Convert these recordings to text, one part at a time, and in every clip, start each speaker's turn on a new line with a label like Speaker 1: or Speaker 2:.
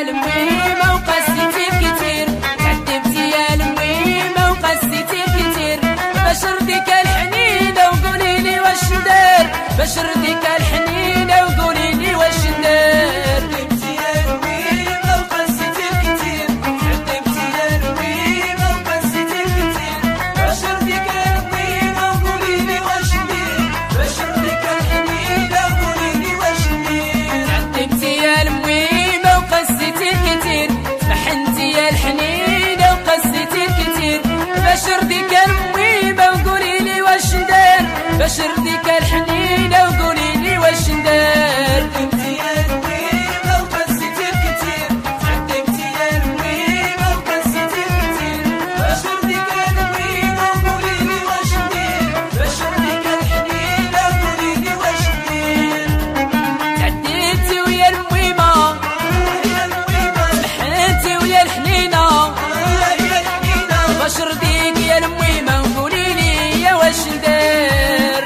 Speaker 1: المويمة وقسيتي الكتير، تعذبتي يا المويمة وقسيتي الكتير، باش رديك الحنينة وقوليلي واش ندير، باش رديك الحنينة وقوليلي واش ندير.
Speaker 2: تعذبتي يا المويمة وقسيتي الكتير، تعذبتي يا المويمة وقسيتي الكتير، باش رديك المويمة وقوليلي واش ندير، باش رديك الحنينة وقوليلي واش ندير.
Speaker 1: تعذبتي يا المويمة وقسيتي الكتير، محنتي يا الحنينة وقسيتي الكتير، باش رديك المويمة وقوليلي واش ندير، باش رديك الحنينة وقوليلي واش ندير.
Speaker 2: تعذبتي يا المويمة وقسيتي الكتير، تعذبتي يا المويمة وقسيتي الكتير، باش رديك المويمة وقوليلي واش ندير، باش رديك الحنينة وقوليلي واش ندير.
Speaker 1: تعذبتي ويا المويمة
Speaker 2: يا المويمة
Speaker 1: محنتي ويا الحنينة،
Speaker 2: يا الحنينة،
Speaker 1: باش رديك يا المويمة وقوليلي يا واش ندير.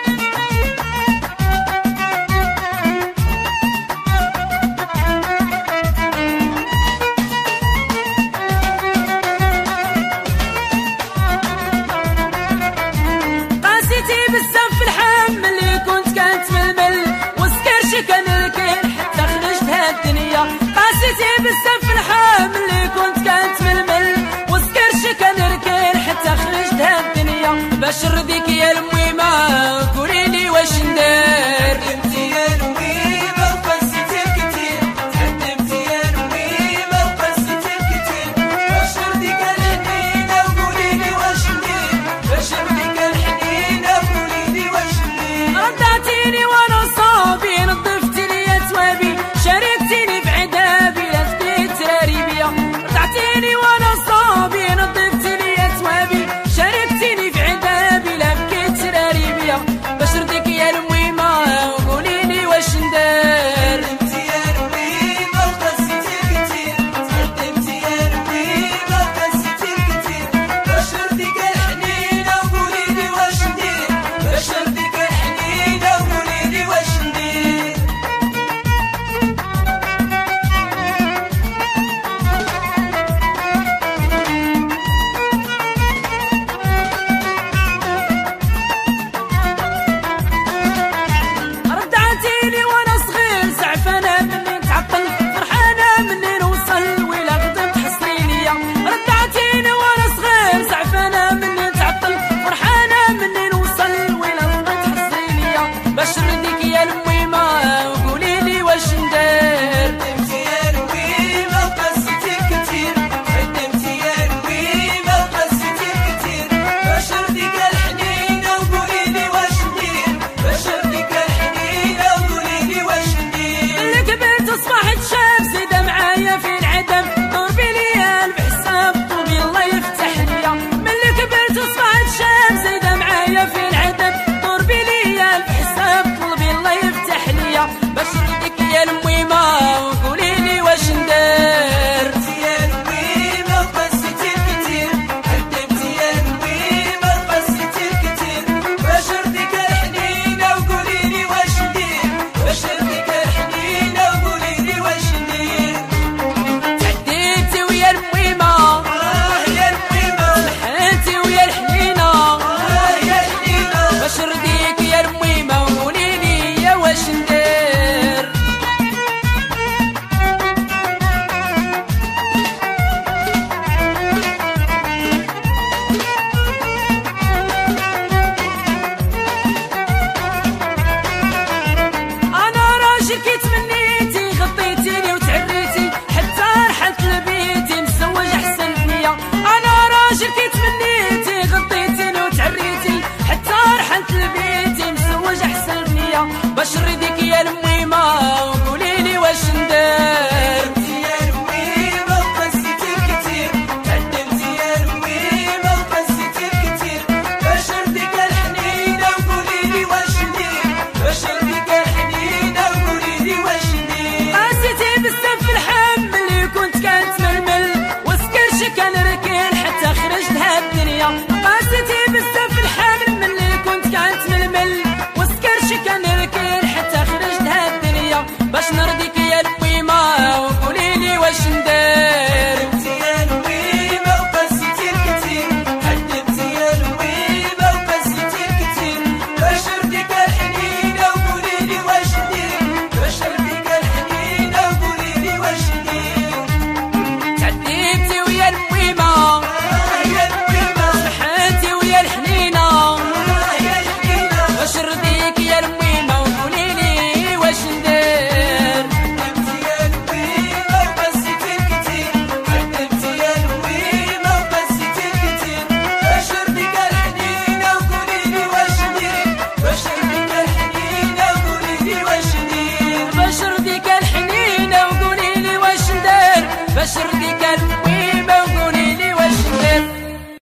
Speaker 1: قاسيتي بزاف في الحم اللي كنت كنتململ، وسكرشي كان الكل حتى خرجت هالدنيا. قاسيتي بزاف في الحم اللي كنت كنتململ، وسكرشي كان الكل حتى خرجت هالدنيا، باش رديك يا المويمة قوليلي واش ندير.
Speaker 2: تعذبتي يا المويمة وقسيتي الكتير، تعذبتي يا المويمة وقسيتي الكتير، باش رديك الحنينة وقوليلي واش ندير، باش رديك الحنينة وقوليلي واش ندير.
Speaker 1: رضعتيني وانا صابي، نظفتي لي ثوابي، شاركتيني في عذابي، لا تبقي تراري بيا. رضعتيني وانا صابي، نظفتي لي ثوابي، شاركتيني في عذابي، لا بكيت تراري بيا، باش بشر